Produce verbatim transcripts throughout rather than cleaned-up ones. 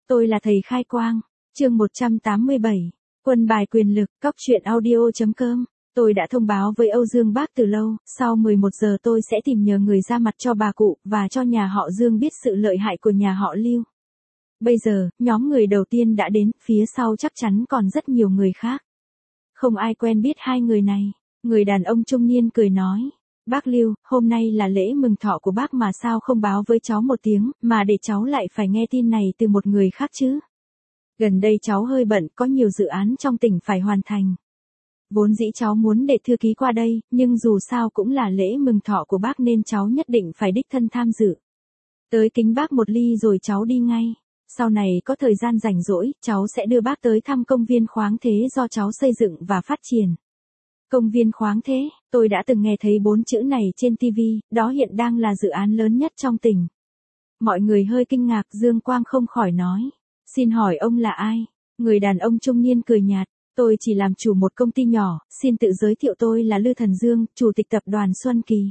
Tôi là thầy khai quang. Chương một trăm tám mươi bảy. Quân bài quyền lực, cóc truyện audio.com. Tôi đã thông báo với Âu Dương Bác từ lâu, sau mười một giờ tôi sẽ tìm nhờ người ra mặt cho bà cụ, và cho nhà họ Dương biết sự lợi hại của nhà họ Lưu. Bây giờ, nhóm người đầu tiên đã đến, phía sau chắc chắn còn rất nhiều người khác. Không ai quen biết hai người này. Người đàn ông trung niên cười nói. Bác Lưu, hôm nay là lễ mừng thọ của bác mà sao không báo với cháu một tiếng, mà để cháu lại phải nghe tin này từ một người khác chứ? Gần đây cháu hơi bận, có nhiều dự án trong tỉnh phải hoàn thành. Vốn dĩ cháu muốn để thư ký qua đây, nhưng dù sao cũng là lễ mừng thọ của bác nên cháu nhất định phải đích thân tham dự. Tới kính bác một ly rồi cháu đi ngay. Sau này có thời gian rảnh rỗi, cháu sẽ đưa bác tới thăm công viên khoáng thế do cháu xây dựng và phát triển. Công viên khoáng thế, tôi đã từng nghe thấy bốn chữ này trên ti vi, đó hiện đang là dự án lớn nhất trong tỉnh. Mọi người hơi kinh ngạc, Dương Quang không khỏi nói. Xin hỏi ông là ai? Người đàn ông trung niên cười nhạt. Tôi chỉ làm chủ một công ty nhỏ, xin tự giới thiệu tôi là Lư Thần Dương, chủ tịch tập đoàn Xuân Kỳ.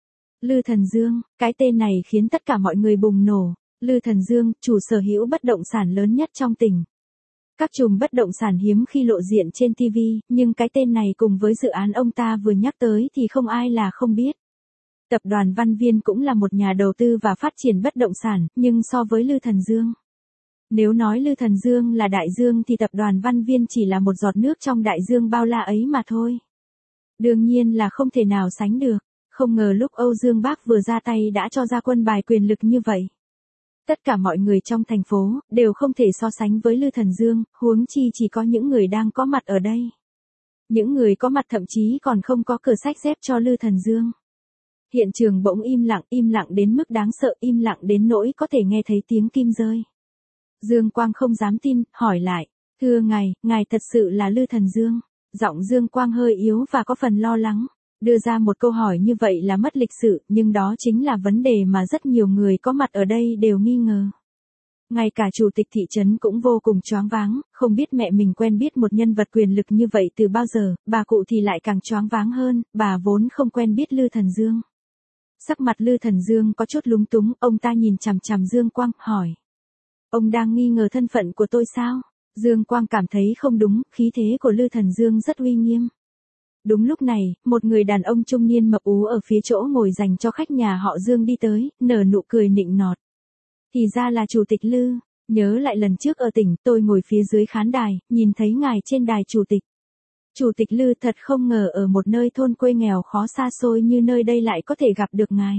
Lư Thần Dương, cái tên này khiến tất cả mọi người bùng nổ. Lư Thần Dương, chủ sở hữu bất động sản lớn nhất trong tỉnh. Các chùm bất động sản hiếm khi lộ diện trên ti vi, nhưng cái tên này cùng với dự án ông ta vừa nhắc tới thì không ai là không biết. Tập đoàn Văn Viên cũng là một nhà đầu tư và phát triển bất động sản, nhưng so với Lư Thần Dương. Nếu nói Lư Thần Dương là đại dương thì tập đoàn Văn Viên chỉ là một giọt nước trong đại dương bao la ấy mà thôi. Đương nhiên là không thể nào sánh được, không ngờ lúc Âu Dương Bác vừa ra tay đã cho ra quân bài quyền lực như vậy. Tất cả mọi người trong thành phố, đều không thể so sánh với Lư Thần Dương, huống chi chỉ có những người đang có mặt ở đây. Những người có mặt thậm chí còn không có cửa sách dép cho Lư Thần Dương. Hiện trường bỗng im lặng, im lặng đến mức đáng sợ, im lặng đến nỗi có thể nghe thấy tiếng kim rơi. Dương Quang không dám tin, hỏi lại, thưa ngài, ngài thật sự là Lư Thần Dương. Giọng Dương Quang hơi yếu và có phần lo lắng. Đưa ra một câu hỏi như vậy là mất lịch sự, nhưng đó chính là vấn đề mà rất nhiều người có mặt ở đây đều nghi ngờ. Ngay cả chủ tịch thị trấn cũng vô cùng choáng váng, không biết mẹ mình quen biết một nhân vật quyền lực như vậy từ bao giờ, bà cụ thì lại càng choáng váng hơn, bà vốn không quen biết Lư Thần Dương. Sắc mặt Lư Thần Dương có chút lúng túng, ông ta nhìn chằm chằm Dương Quang, hỏi. Ông đang nghi ngờ thân phận của tôi sao? Dương Quang cảm thấy không đúng, khí thế của Lư Thần Dương rất uy nghiêm. Đúng lúc này, một người đàn ông trung niên mập ú ở phía chỗ ngồi dành cho khách nhà họ Dương đi tới, nở nụ cười nịnh nọt. Thì ra là chủ tịch Lư, nhớ lại lần trước ở tỉnh, tôi ngồi phía dưới khán đài, nhìn thấy ngài trên đài chủ tịch. Chủ tịch Lư, thật không ngờ ở một nơi thôn quê nghèo khó xa xôi như nơi đây lại có thể gặp được ngài.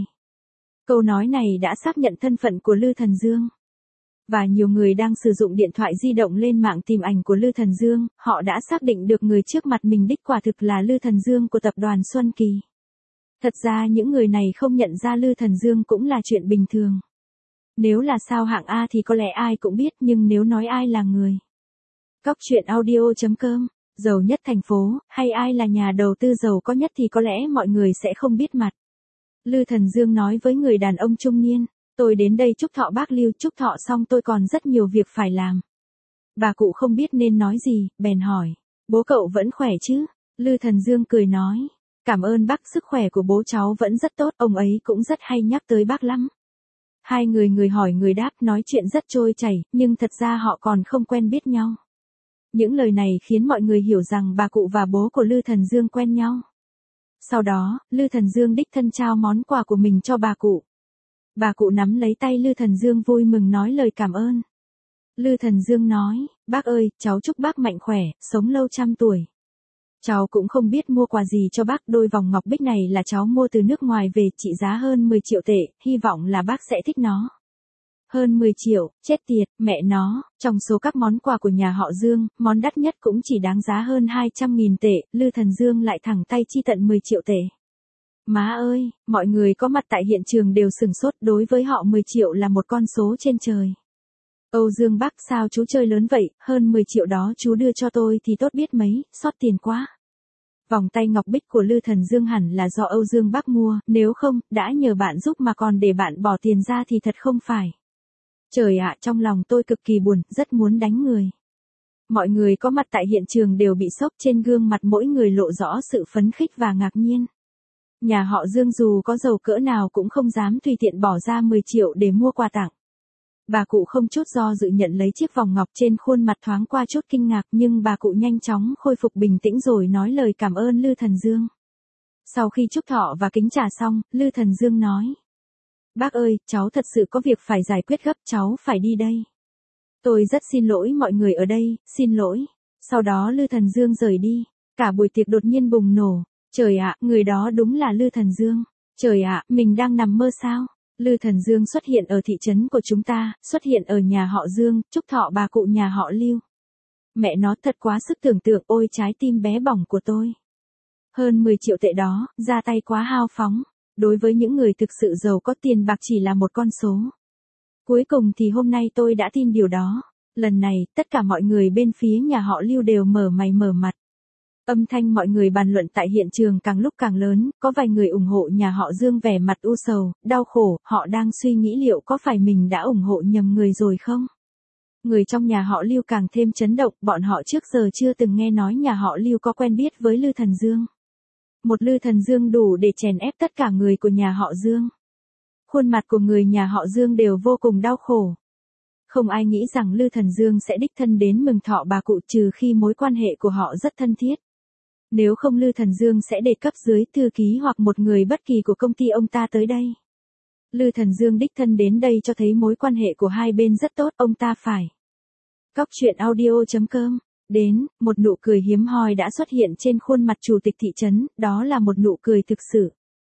Câu nói này đã xác nhận thân phận của Lư Thần Dương. Và nhiều người đang sử dụng điện thoại di động lên mạng tìm ảnh của Lư Thần Dương, họ đã xác định được người trước mặt mình đích quả thực là Lư Thần Dương của tập đoàn Xuân Kỳ. Thật ra những người này không nhận ra Lư Thần Dương cũng là chuyện bình thường. Nếu là sao hạng A thì có lẽ ai cũng biết, nhưng nếu nói ai là người. Cóc truyện audio.com, giàu nhất thành phố, hay ai là nhà đầu tư giàu có nhất thì có lẽ mọi người sẽ không biết mặt. Lư Thần Dương nói với người đàn ông trung niên. Tôi đến đây chúc thọ bác Lưu, chúc thọ xong tôi còn rất nhiều việc phải làm. Bà cụ không biết nên nói gì, bèn hỏi. Bố cậu vẫn khỏe chứ? Lư Thần Dương cười nói. Cảm ơn bác, sức khỏe của bố cháu vẫn rất tốt, ông ấy cũng rất hay nhắc tới bác lắm. Hai người người hỏi người đáp nói chuyện rất trôi chảy, nhưng thật ra họ còn không quen biết nhau. Những lời này khiến mọi người hiểu rằng bà cụ và bố của Lư Thần Dương quen nhau. Sau đó, Lư Thần Dương đích thân trao món quà của mình cho bà cụ. Bà cụ nắm lấy tay Lư Thần Dương vui mừng nói lời cảm ơn. Lư Thần Dương nói, bác ơi, cháu chúc bác mạnh khỏe, sống lâu trăm tuổi. Cháu cũng không biết mua quà gì cho bác, đôi vòng ngọc bích này là cháu mua từ nước ngoài về, trị giá hơn mười triệu tệ, hy vọng là bác sẽ thích nó. Hơn mười triệu, chết tiệt, mẹ nó, trong số các món quà của nhà họ Dương, món đắt nhất cũng chỉ đáng giá hơn hai trăm nghìn tệ, Lư Thần Dương lại thẳng tay chi tận mười triệu tệ. Má ơi, mọi người có mặt tại hiện trường đều sửng sốt, đối với họ mười triệu là một con số trên trời. Âu Dương Bác, sao chú chơi lớn vậy, hơn mười triệu đó chú đưa cho tôi thì tốt biết mấy, xót tiền quá. Vòng tay ngọc bích của Lư Thần Dương hẳn là do Âu Dương Bác mua, nếu không, đã nhờ bạn giúp mà còn để bạn bỏ tiền ra thì thật không phải. Trời ạ, trong lòng tôi cực kỳ buồn, rất muốn đánh người. Mọi người có mặt tại hiện trường đều bị sốc, trên gương mặt mỗi người lộ rõ sự phấn khích và ngạc nhiên. Nhà họ Dương dù có giàu cỡ nào cũng không dám tùy tiện bỏ ra mười triệu để mua quà tặng. Bà cụ không chút do dự nhận lấy chiếc vòng ngọc, trên khuôn mặt thoáng qua chút kinh ngạc, nhưng bà cụ nhanh chóng khôi phục bình tĩnh rồi nói lời cảm ơn Lư Thần Dương. Sau khi chúc thọ và kính trà xong, Lư Thần Dương nói: Bác ơi, cháu thật sự có việc phải giải quyết gấp, cháu phải đi đây. Tôi rất xin lỗi mọi người ở đây, xin lỗi. Sau đó Lư Thần Dương rời đi. Cả buổi tiệc đột nhiên bùng nổ. Trời ạ, người đó đúng là Lư Thần Dương. Trời ạ, mình đang nằm mơ sao? Lư Thần Dương xuất hiện ở thị trấn của chúng ta, xuất hiện ở nhà họ Dương, chúc thọ bà cụ nhà họ Lưu. Mẹ nó thật quá sức tưởng tượng, ôi trái tim bé bỏng của tôi. Hơn mười triệu tệ đó, ra tay quá hao phóng. Đối với những người thực sự giàu có, tiền bạc chỉ là một con số. Cuối cùng thì hôm nay tôi đã tin điều đó. Lần này, tất cả mọi người bên phía nhà họ Lưu đều mở mày mở mặt. Âm thanh mọi người bàn luận tại hiện trường càng lúc càng lớn, có vài người ủng hộ nhà họ Dương vẻ mặt u sầu, đau khổ, họ đang suy nghĩ liệu có phải mình đã ủng hộ nhầm người rồi không? Người trong nhà họ Lưu càng thêm chấn động, bọn họ trước giờ chưa từng nghe nói nhà họ Lưu có quen biết với Lư Thần Dương. Một Lư Thần Dương đủ để chèn ép tất cả người của nhà họ Dương. Khuôn mặt của người nhà họ Dương đều vô cùng đau khổ. Không ai nghĩ rằng Lư Thần Dương sẽ đích thân đến mừng thọ bà cụ, trừ khi mối quan hệ của họ rất thân thiết. Nếu không Lư Thần Dương sẽ đề cấp dưới thư ký hoặc một người bất kỳ của công ty ông ta tới đây. Lư Thần Dương đích thân đến đây cho thấy mối quan hệ của hai bên rất tốt, ông ta phải. Cóc truyện audio chấm com. Đến, một nụ cười hiếm hoi đã xuất hiện trên khuôn mặt chủ tịch thị trấn, đó là một nụ cười thực sự.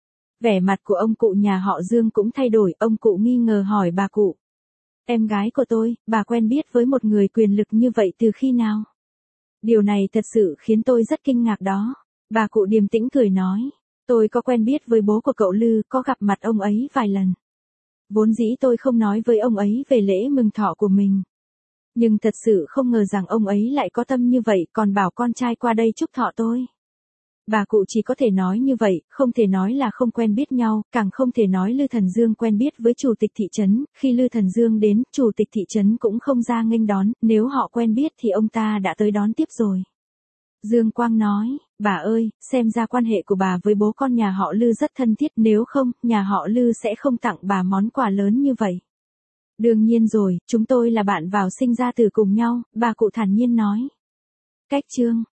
Vẻ mặt của ông cụ nhà họ Dương cũng thay đổi, ông cụ nghi ngờ hỏi bà cụ. Em gái của tôi, bà quen biết với một người quyền lực như vậy từ khi nào? Điều này thật sự khiến tôi rất kinh ngạc đó. Bà cụ điềm tĩnh cười nói. Tôi có quen biết với bố của cậu Lư, có gặp mặt ông ấy vài lần. Vốn dĩ tôi không nói với ông ấy về lễ mừng thọ của mình. Nhưng thật sự không ngờ rằng ông ấy lại có tâm như vậy, còn bảo con trai qua đây chúc thọ tôi. Bà cụ chỉ có thể nói như vậy, không thể nói là không quen biết nhau, càng không thể nói Lư Thần Dương quen biết với chủ tịch thị trấn. Khi Lư Thần Dương đến, chủ tịch thị trấn cũng không ra nghênh đón, nếu họ quen biết thì ông ta đã tới đón tiếp rồi. Dương Quang nói, bà ơi, xem ra quan hệ của bà với bố con nhà họ Lư rất thân thiết, nếu không, nhà họ Lư sẽ không tặng bà món quà lớn như vậy. Đương nhiên rồi, chúng tôi là bạn vào sinh ra từ cùng nhau, bà cụ thản nhiên nói. Cách chương